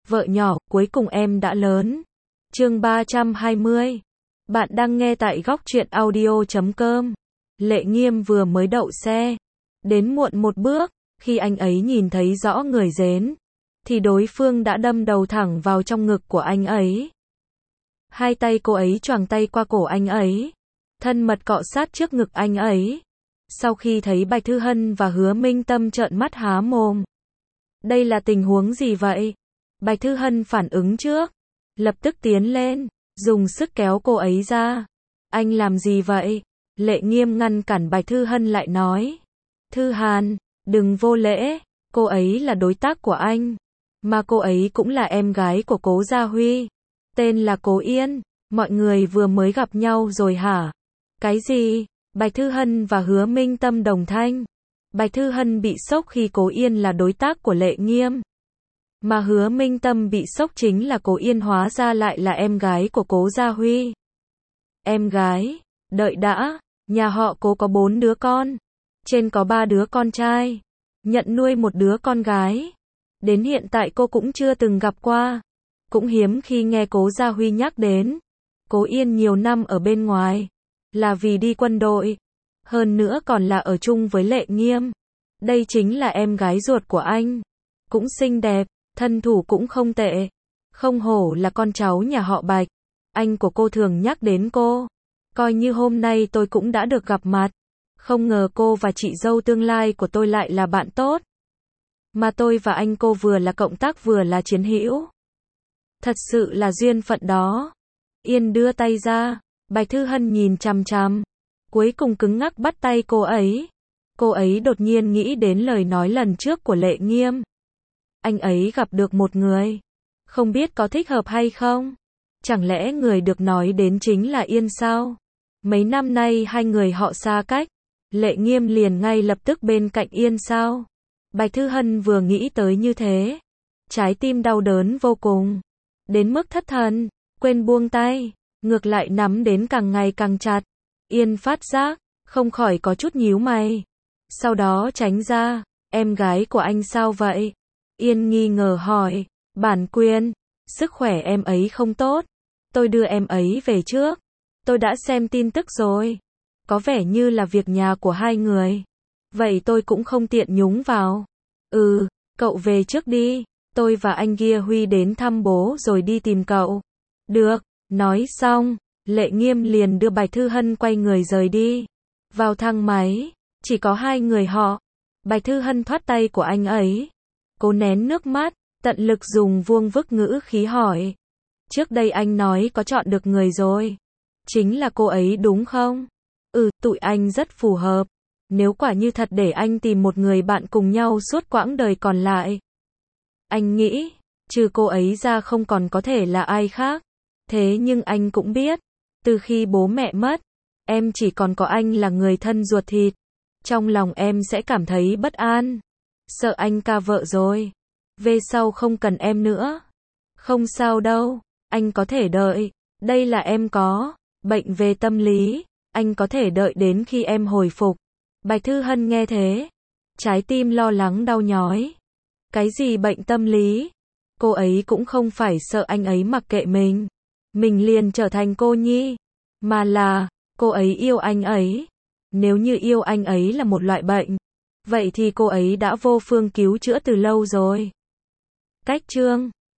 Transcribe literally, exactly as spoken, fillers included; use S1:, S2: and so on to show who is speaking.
S1: vợ nhỏ, cuối cùng em đã lớn. Chương ba trăm hai mươi. Bạn đang nghe tại góc truyện audio chấm com. Lệ Nghiêm vừa mới đậu xe, đến muộn một bước, khi anh ấy nhìn thấy rõ người đến, thì đối phương đã đâm đầu thẳng vào trong ngực của anh ấy. Hai tay cô ấy choàng tay qua cổ anh ấy, thân mật cọ sát trước ngực anh ấy. Sau khi thấy Bạch Thư Hân và Hứa Minh Tâm trợn mắt há mồm. Đây là tình huống gì vậy? Bạch Thư Hân phản ứng trước, lập tức tiến lên, dùng sức kéo cô ấy ra. Anh làm gì vậy? Lệ Nghiêm ngăn cản Bạch Thư Hân lại nói. Thư Hàn, đừng vô lễ, cô ấy là đối tác của anh, mà cô ấy cũng là em gái của Cố Gia Huy, tên là Cố Yên, mọi người vừa mới gặp nhau rồi hả? Cái gì? Bạch Thư Hân và Hứa Minh Tâm đồng thanh. Bạch Thư Hân bị sốc khi Cố Yên là đối tác của Lệ Nghiêm, mà Hứa Minh Tâm bị sốc chính là Cố Yên hóa ra lại là em gái của Cố Gia Huy. Em gái? Đợi đã, nhà họ Cố có bốn đứa con, trên có ba đứa con trai, nhận nuôi một đứa con gái. Đến hiện tại cô cũng chưa từng gặp qua, cũng hiếm khi nghe Cố Gia Huy nhắc đến. Cố Yên nhiều năm ở bên ngoài, là vì đi quân đội, hơn nữa còn là ở chung với Lệ Nghiêm. Đây chính là em gái ruột của anh, cũng xinh đẹp, thân thủ cũng không tệ, không hổ là con cháu nhà họ Bạch. Anh của cô thường nhắc đến cô, coi như hôm nay tôi cũng đã được gặp mặt. Không ngờ cô và chị dâu tương lai của tôi lại là bạn tốt, mà tôi và anh cô vừa là cộng tác vừa là chiến hữu. Thật sự là duyên phận đó. Yên đưa tay ra, Bạch Thư Hân nhìn chằm chằm, cuối cùng cứng ngắc bắt tay cô ấy. Cô ấy đột nhiên nghĩ đến lời nói lần trước của Lệ Nghiêm. Anh ấy gặp được một người, không biết có thích hợp hay không? Chẳng lẽ người được nói đến chính là Yên sao? Mấy năm nay hai người họ xa cách, Lệ Nghiêm liền ngay lập tức bên cạnh Yên sao? Bạch Thư Hân vừa nghĩ tới như thế, trái tim đau đớn vô cùng, đến mức thất thần, quên buông tay, ngược lại nắm đến càng ngày càng chặt. Yên phát giác, không khỏi có chút nhíu mày, sau đó tránh ra. Em gái của anh sao vậy? Yên nghi ngờ hỏi. Bản quyền, sức khỏe em ấy không tốt, tôi đưa em ấy về trước. Tôi đã xem tin tức rồi, có vẻ như là việc nhà của hai người, vậy tôi cũng không tiện nhúng vào. Ừ, cậu về trước đi, tôi và anh kia Huy đến thăm bố rồi đi tìm cậu. Được, nói xong, Lệ Nghiêm liền đưa Bạch Thư Hân quay người rời đi. Vào thang máy, chỉ có hai người họ. Bạch Thư Hân thoát tay của anh ấy, cố nén nước mắt, tận lực dùng vuông vức ngữ khí hỏi. Trước đây anh nói có chọn được người rồi, chính là cô ấy đúng không? Ừ, tụi anh rất phù hợp. Nếu quả như thật để anh tìm một người bạn cùng nhau suốt quãng đời còn lại, anh nghĩ, trừ cô ấy ra không còn có thể là ai khác. Thế nhưng anh cũng biết, từ khi bố mẹ mất, em chỉ còn có anh là người thân ruột thịt. Trong lòng em sẽ cảm thấy bất an, sợ anh ca vợ rồi, về sau không cần em nữa. Không sao đâu, anh có thể đợi, đây là em có bệnh về tâm lý, anh có thể đợi đến khi em hồi phục. Bạch Thư Hân nghe thế, trái tim lo lắng đau nhói. Cái gì bệnh tâm lý? Cô ấy cũng không phải sợ anh ấy mặc kệ mình, mình liền trở thành cô nhi, mà là, cô ấy yêu anh ấy. Nếu như yêu anh ấy là một loại bệnh, vậy thì cô ấy đã vô phương cứu chữa từ lâu rồi. Cách chương